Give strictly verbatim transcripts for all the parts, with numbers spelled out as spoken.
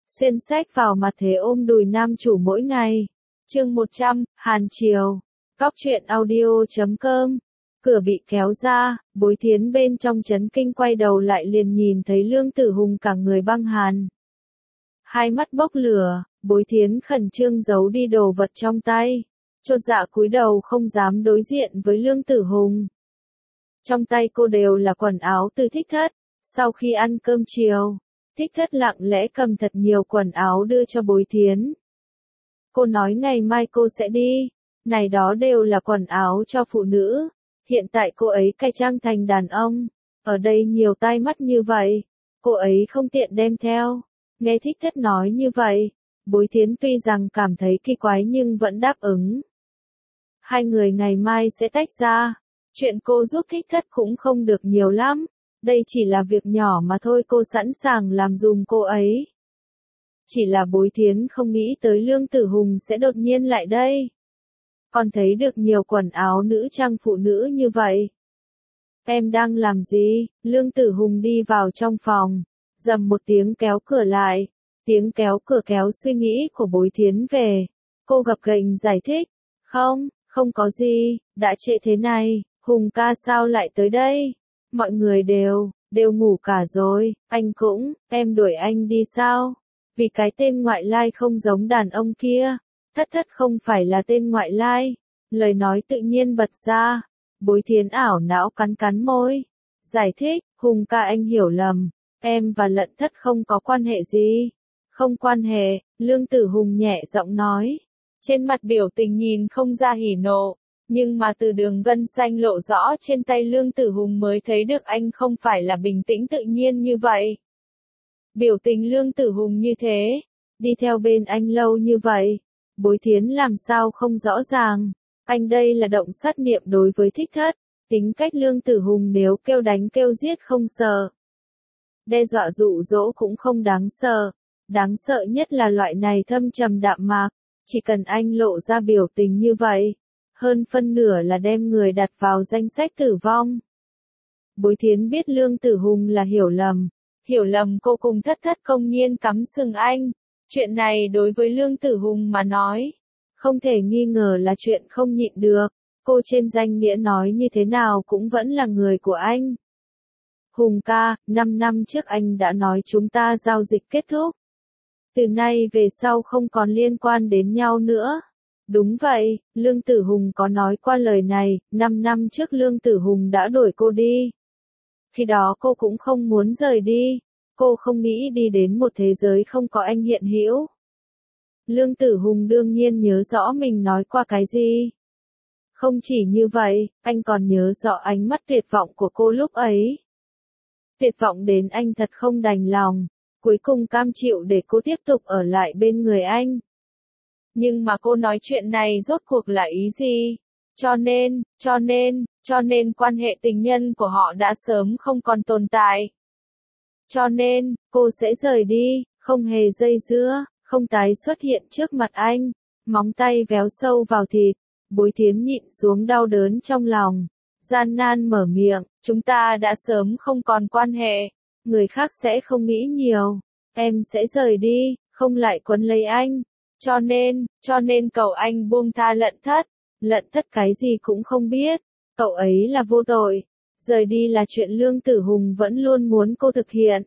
Xuyên sách vào mặt thế ôm đùi nam chủ mỗi ngày. Chương một trăm, Hàn Triều. Góc truyện audio chấm com. Cửa bị kéo ra, Bối Thiến bên trong chấn kinh quay đầu lại liền nhìn thấy Lương Tử Hùng cả người băng hàn. Hai mắt bốc lửa, Bối Thiến khẩn trương giấu đi đồ vật trong tay. Chột dạ cúi đầu không dám đối diện với Lương Tử Hùng. Trong tay cô đều là quần áo từ Thích Thất. Sau khi ăn cơm chiều, Thích Thất lặng lẽ cầm thật nhiều quần áo đưa cho Bối Thiến. Cô nói ngày mai cô sẽ đi. Này đó đều là quần áo cho phụ nữ. Hiện tại cô ấy cải trang thành đàn ông. Ở đây nhiều tai mắt như vậy. Cô ấy không tiện đem theo. Nghe Thích Thất nói như vậy, Bối Thiến tuy rằng cảm thấy kỳ quái nhưng vẫn đáp ứng. Hai người ngày mai sẽ tách ra. Chuyện cô giúp Thích Thất cũng không được nhiều lắm. Đây chỉ là việc nhỏ mà thôi, cô sẵn sàng làm dùm cô ấy. Chỉ là Bối Thiến không nghĩ tới Lương Tử Hùng sẽ đột nhiên lại đây. Còn thấy được nhiều quần áo nữ trang phụ nữ như vậy. Em đang làm gì? Lương Tử Hùng đi vào trong phòng, dầm một tiếng kéo cửa lại. Tiếng kéo cửa kéo suy nghĩ của Bối Thiến về. Cô gập ghềnh giải thích. Không, không có gì, đã trễ thế này, Hùng ca sao lại tới đây? Mọi người đều, đều ngủ cả rồi, anh cũng, em đuổi anh đi sao? Vì cái tên ngoại lai không giống đàn ông kia. Thất Thất không phải là tên ngoại lai. Lời nói tự nhiên bật ra. Bối Thiến ảo não cắn cắn môi. Giải thích, Hùng ca anh hiểu lầm. Em và Lận Thất không có quan hệ gì. Không quan hệ, Lương Tử Hùng nhẹ giọng nói. Trên mặt biểu tình nhìn không ra hỉ nộ. Nhưng mà từ đường gân xanh lộ rõ trên tay Lương Tử Hùng mới thấy được anh không phải là bình tĩnh tự nhiên như vậy. Biểu tình Lương Tử Hùng như thế, đi theo bên anh lâu như vậy, Bối Thiến làm sao không rõ ràng. Anh đây là động sát niệm đối với Thích Thất. Tính cách Lương Tử Hùng nếu kêu đánh kêu giết không sợ. Đe dọa dụ dỗ cũng không đáng sợ. Đáng sợ nhất là loại này thâm trầm đạm mạc. Chỉ cần anh lộ ra biểu tình như vậy, hơn phân nửa là đem người đặt vào danh sách tử vong. Bối Thiến biết Lương Tử Hùng là hiểu lầm. Hiểu lầm cô cùng Thất Thất công nhiên cắm sừng anh. Chuyện này đối với Lương Tử Hùng mà nói, không thể nghi ngờ là chuyện không nhịn được. Cô trên danh nghĩa nói như thế nào cũng vẫn là người của anh. Hùng ca, năm năm trước anh đã nói chúng ta giao dịch kết thúc. Từ nay về sau không còn liên quan đến nhau nữa. Đúng vậy, Lương Tử Hùng có nói qua lời này, năm năm trước Lương Tử Hùng đã đuổi cô đi. Khi đó cô cũng không muốn rời đi. Cô không nghĩ đi đến một thế giới không có anh hiện hữu. Lương Tử Hùng đương nhiên nhớ rõ mình nói qua cái gì. Không chỉ như vậy, anh còn nhớ rõ ánh mắt tuyệt vọng của cô lúc ấy. Tuyệt vọng đến anh thật không đành lòng, cuối cùng cam chịu để cô tiếp tục ở lại bên người anh. Nhưng mà cô nói chuyện này rốt cuộc là ý gì? Cho nên, cho nên, cho nên quan hệ tình nhân của họ đã sớm không còn tồn tại. Cho nên, cô sẽ rời đi, không hề dây dưa, không tái xuất hiện trước mặt anh. Móng tay véo sâu vào thịt, Bối Thiến nhịn xuống đau đớn trong lòng. Gian nan mở miệng, chúng ta đã sớm không còn quan hệ. Người khác sẽ không nghĩ nhiều. Em sẽ rời đi, không lại quấn lấy anh. Cho nên, cho nên cậu anh buông tha Lận Thất. Lận Thất cái gì cũng không biết. Cậu ấy là vô tội. Rời đi là chuyện Lương Tử Hùng vẫn luôn muốn cô thực hiện.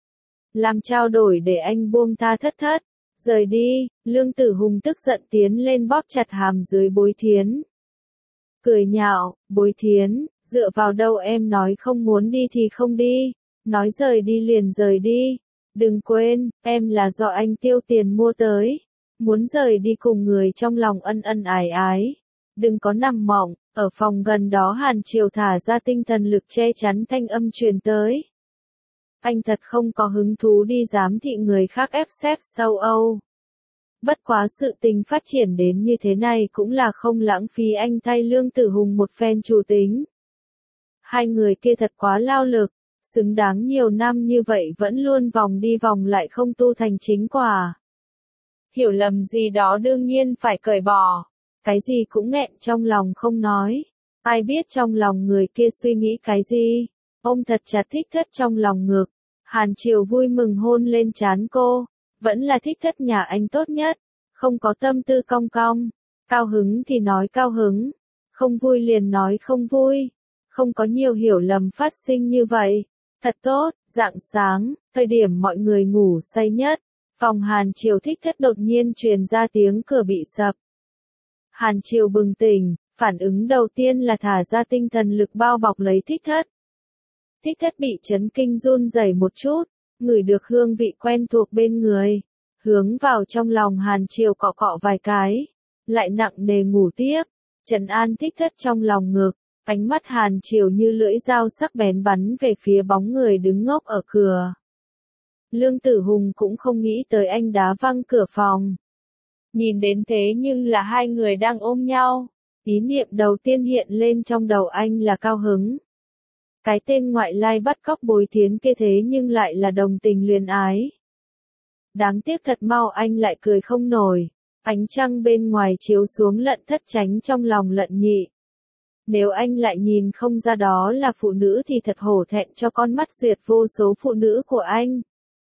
Làm trao đổi để anh buông tha Thất Thất. Rời đi, Lương Tử Hùng tức giận tiến lên bóp chặt hàm dưới Bối Thiến. Cười nhạo, Bối Thiến, dựa vào đâu em nói không muốn đi thì không đi. Nói rời đi liền rời đi. Đừng quên, em là do anh tiêu tiền mua tới. Muốn rời đi cùng người trong lòng ân ân ái ái. Đừng có nằm mộng. Ở phòng gần đó Hàn Triều thả ra tinh thần lực che chắn thanh âm truyền tới. Anh thật không có hứng thú đi giám thị người khác ép xét châu Âu. Bất quá sự tình phát triển đến như thế này cũng là không lãng phí anh thay Lương Tử Hùng một phen chủ tính. Hai người kia thật quá lao lực, xứng đáng nhiều năm như vậy vẫn luôn vòng đi vòng lại không tu thành chính quả. Hiểu lầm gì đó đương nhiên phải cởi bỏ. Cái gì cũng nghẹn trong lòng không nói. Ai biết trong lòng người kia suy nghĩ cái gì. Ôm thật chặt Thích Thất trong lòng ngực. Hàn Triều vui mừng hôn lên trán cô. Vẫn là thích thất nhà anh tốt nhất, không có tâm tư cong cong, cao hứng thì nói cao hứng, không vui liền nói không vui, không có nhiều hiểu lầm phát sinh như vậy. Thật tốt, rạng sáng, thời điểm mọi người ngủ say nhất, phòng Hàn Triều thích thất đột nhiên truyền ra tiếng cửa bị sập. Hàn Triều bừng tỉnh, phản ứng đầu tiên là thả ra tinh thần lực bao bọc lấy thích thất. Thích thất bị chấn kinh run rẩy một chút, ngửi được hương vị quen thuộc bên người, hướng vào trong lòng Hàn Triều cọ cọ vài cái, lại nặng nề ngủ tiếp, trấn an thích thất trong lòng ngực, ánh mắt Hàn Triều như lưỡi dao sắc bén bắn về phía bóng người đứng ngốc ở cửa. Lương Tử Hùng cũng không nghĩ tới anh đá văng cửa phòng. Nhìn đến thế nhưng là hai người đang ôm nhau, ý niệm đầu tiên hiện lên trong đầu anh là cao hứng. Cái tên ngoại lai bắt cóc Bối Thiến kia thế nhưng lại là đồng tình luyến ái. Đáng tiếc thật mau anh lại cười không nổi, ánh trăng bên ngoài chiếu xuống lận thất tránh trong lòng lận nhị. Nếu anh lại nhìn không ra đó là phụ nữ thì thật hổ thẹn cho con mắt duyệt vô số phụ nữ của anh.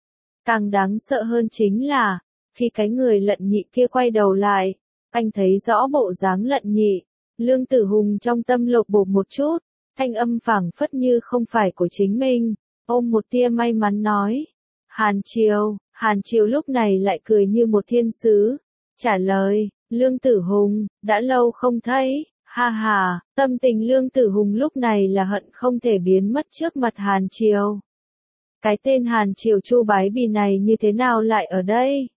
Càng đáng sợ hơn chính là, khi cái người lận nhị kia quay đầu lại, anh thấy rõ bộ dáng lận nhị, Lương Tử Hùng trong tâm lột bột một chút, thanh âm phảng phất như không phải của chính mình, ôm một tia may mắn nói. Hàn Triều, Hàn Triều lúc này lại cười như một thiên sứ, trả lời, Lương Tử Hùng, đã lâu không thấy, ha ha, tâm tình Lương Tử Hùng lúc này là hận không thể biến mất trước mặt Hàn Triều. Cái tên Hàn Triều Chu Bái Bì này như thế nào lại ở đây?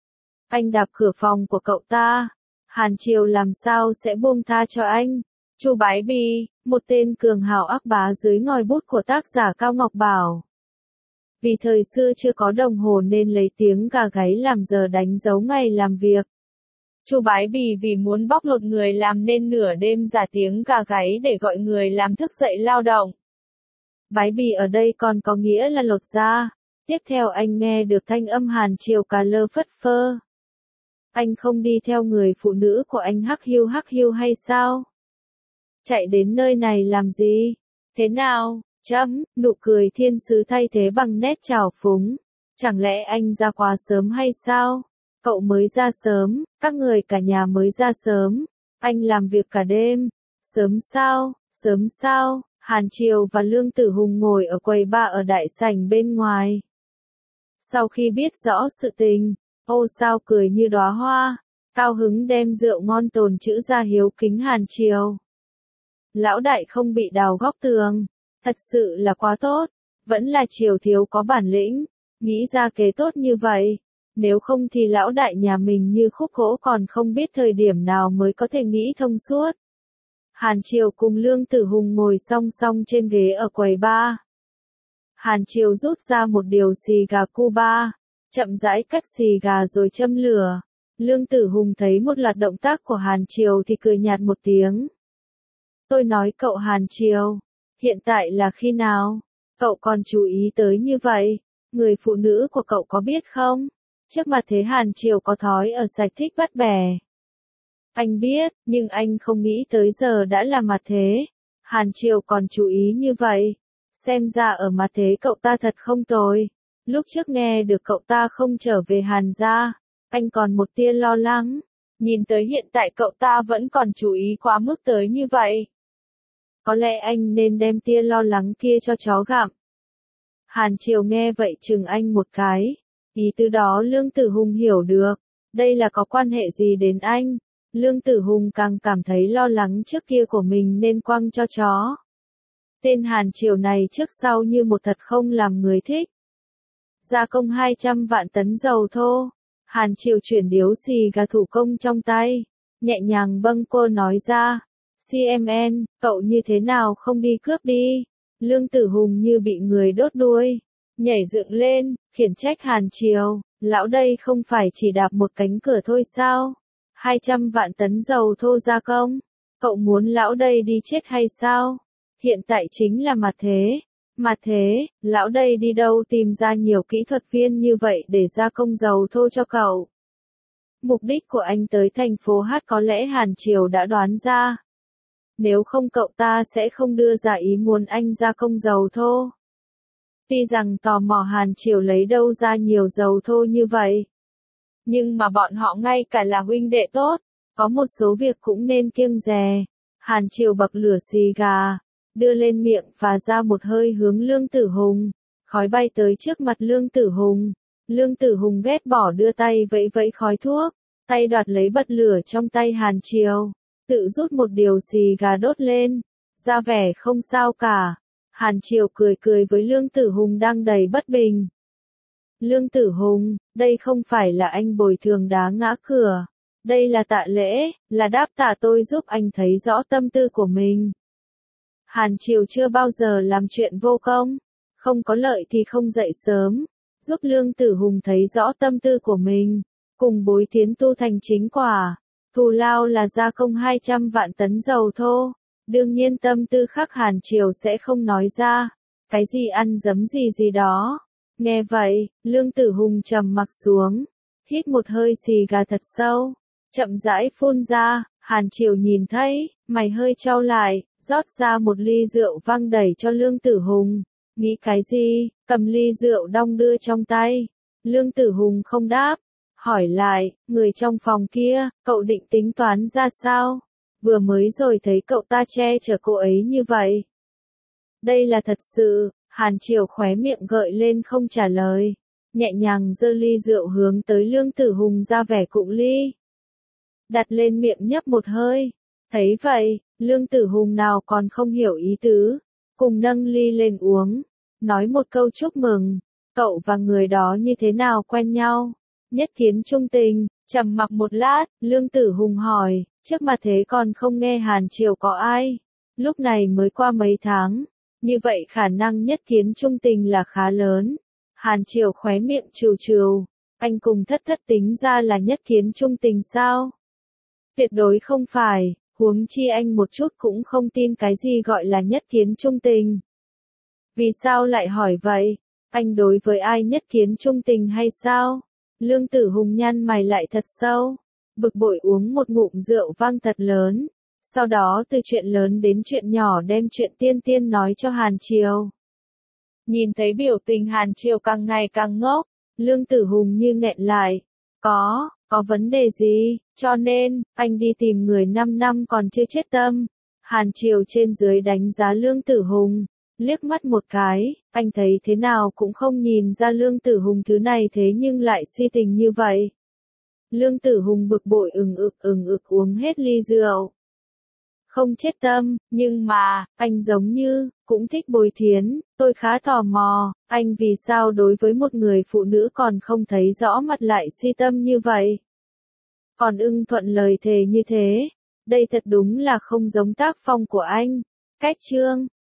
Anh đạp cửa phòng của cậu ta, Hàn Triều làm sao sẽ buông tha cho anh? Chu Bái Bì, một tên cường hào ác bá dưới ngòi bút của tác giả Cao Ngọc Bảo. Vì thời xưa chưa có đồng hồ nên lấy tiếng gà gáy làm giờ đánh dấu ngày làm việc. Chu Bái Bì vì muốn bóc lột người làm nên nửa đêm giả tiếng gà gáy để gọi người làm thức dậy lao động. Bái Bì ở đây còn có nghĩa là lột da. Tiếp theo anh nghe được thanh âm Hàn Triều cà lơ phất phơ. Anh không đi theo người phụ nữ của anh hắc hiu hắc hiu hay sao? Chạy đến nơi này làm gì? Thế nào? Chấm, nụ cười thiên sứ thay thế bằng nét trào phúng. Chẳng lẽ anh ra quá sớm hay sao? Cậu mới ra sớm, các người cả nhà mới ra sớm. Anh làm việc cả đêm. Sớm sao? Sớm sao? Hàn Triều và Lương Tử Hùng ngồi ở quầy bar ở đại sảnh bên ngoài. Sau khi biết rõ sự tình, ô sao cười như đóa hoa, cao hứng đem rượu ngon tồn trữ ra hiếu kính Hàn Triều. Lão đại không bị đào góc tường, thật sự là quá tốt, vẫn là Triều thiếu có bản lĩnh, nghĩ ra kế tốt như vậy, nếu không thì lão đại nhà mình như khúc gỗ còn không biết thời điểm nào mới có thể nghĩ thông suốt. Hàn Triều cùng Lương Tử Hùng ngồi song song trên ghế ở quầy bar. Hàn Triều rút ra một điều xì gà Cuba, chậm rãi cắt xì gà rồi châm lửa. Lương Tử Hùng thấy một loạt động tác của Hàn Triều thì cười nhạt một tiếng. Tôi nói cậu Hàn Triều, hiện tại là khi nào? Cậu còn chú ý tới như vậy? Người phụ nữ của cậu có biết không? Trước mặt thế Hàn Triều có thói ở sạch thích bắt bẻ. Anh biết, nhưng anh không nghĩ tới giờ đã là mặt thế. Hàn Triều còn chú ý như vậy. Xem ra ở mặt thế cậu ta thật không tồi. Lúc trước nghe được cậu ta không trở về Hàn gia, anh còn một tia lo lắng. Nhìn tới hiện tại cậu ta vẫn còn chú ý quá mức tới như vậy. Có lẽ anh nên đem tia lo lắng kia cho chó gặm. Hàn Triều nghe vậy chừng anh một cái. Ý từ đó Lương Tử Hùng hiểu được. Đây là có quan hệ gì đến anh? Lương Tử Hùng càng cảm thấy lo lắng trước kia của mình nên quăng cho chó. Tên Hàn Triều này trước sau như một thật không làm người thích. Gia công hai trăm vạn tấn dầu thô. Hàn Triều chuyển điếu xì gà thủ công trong tay. Nhẹ nhàng bâng quơ nói ra. xê em en, cậu như thế nào không đi cướp đi? Lương Tử Hùng như bị người đốt đuôi. Nhảy dựng lên, khiển trách Hàn Triều. Lão đây không phải chỉ đạp một cánh cửa thôi sao? hai trăm vạn tấn dầu thô gia công. Cậu muốn lão đây đi chết hay sao? Hiện tại chính là mặt thế. Mặt thế, lão đây đi đâu tìm ra nhiều kỹ thuật viên như vậy để gia công dầu thô cho cậu? Mục đích của anh tới thành phố Hát có lẽ Hàn Triều đã đoán ra. Nếu không cậu ta sẽ không đưa ra ý muốn anh gia công dầu thô. Tuy rằng tò mò Hàn Triều lấy đâu ra nhiều dầu thô như vậy, nhưng mà bọn họ ngay cả là huynh đệ tốt, có một số việc cũng nên kiêng dè. Hàn Triều bậc lửa xì gà, đưa lên miệng và ra một hơi hướng Lương Tử Hùng. Khói bay tới trước mặt Lương Tử Hùng. Lương Tử Hùng ghét bỏ đưa tay vẫy vẫy khói thuốc, tay đoạt lấy bật lửa trong tay Hàn Triều, tự rút một điều xì gà đốt lên, ra vẻ không sao cả. Hàn Triều cười cười với Lương Tử Hùng đang đầy bất bình. Lương Tử Hùng, đây không phải là anh bồi thường đá ngã cửa. Đây là tạ lễ, là đáp tạ tôi giúp anh thấy rõ tâm tư của mình. Hàn Triều chưa bao giờ làm chuyện vô công, không có lợi thì không dậy sớm, giúp Lương Tử Hùng thấy rõ tâm tư của mình, cùng Bối Thiến tu thành chính quả. Thù lao là gia công hai trăm vạn tấn dầu thô, đương nhiên tâm tư khác Hàn Triều sẽ không nói ra, cái gì ăn dấm gì gì đó. Nghe vậy, Lương Tử Hùng trầm mặc xuống, hít một hơi xì gà thật sâu, chậm rãi phun ra. Hàn Triều nhìn thấy, mày hơi trao lại, rót ra một ly rượu vang đẩy cho Lương Tử Hùng. Nghĩ cái gì, cầm ly rượu đong đưa trong tay. Lương Tử Hùng không đáp, hỏi lại, người trong phòng kia, cậu định tính toán ra sao? Vừa mới rồi thấy cậu ta che chở cô ấy như vậy. Đây là thật sự. Hàn Triều khóe miệng gợi lên không trả lời, nhẹ nhàng giơ ly rượu hướng tới Lương Tử Hùng ra vẻ cụng ly. Đặt lên miệng nhấp một hơi, thấy vậy, Lương Tử Hùng nào còn không hiểu ý tứ, cùng nâng ly lên uống, nói một câu chúc mừng, cậu và người đó như thế nào quen nhau, nhất kiến trung tình. Trầm mặc một lát, Lương Tử Hùng hỏi, trước mà thế còn không nghe Hàn Triều có ai, lúc này mới qua mấy tháng. Như vậy khả năng nhất kiến trung tình là khá lớn. Hàn Triều khóe miệng trừ trừ, anh cùng thất thất tính ra là nhất kiến trung tình sao? Tuyệt đối không phải, huống chi anh một chút cũng không tin cái gì gọi là nhất kiến trung tình. Vì sao lại hỏi vậy? Anh đối với ai nhất kiến trung tình hay sao? Lương Tử Hùng nhăn mày lại thật sâu, bực bội uống một ngụm rượu vang thật lớn. Sau đó từ chuyện lớn đến chuyện nhỏ đem chuyện tiên tiên nói cho Hàn Triều. Nhìn thấy biểu tình Hàn Triều càng ngày càng ngốc, Lương Tử Hùng như nghẹn lại. Có, có vấn đề gì, cho nên, anh đi tìm người năm năm còn chưa chết tâm. Hàn Triều trên dưới đánh giá Lương Tử Hùng, liếc mắt một cái, anh thấy thế nào cũng không nhìn ra Lương Tử Hùng thứ này thế nhưng lại si tình như vậy. Lương Tử Hùng bực bội ừng ực ừng ực uống hết ly rượu. Không chết tâm, nhưng mà, anh giống như, cũng thích Bối Thiến, tôi khá tò mò, anh vì sao đối với một người phụ nữ còn không thấy rõ mặt lại si tâm như vậy? Còn ưng thuận lời thề như thế, đây thật đúng là không giống tác phong của anh. Cách chương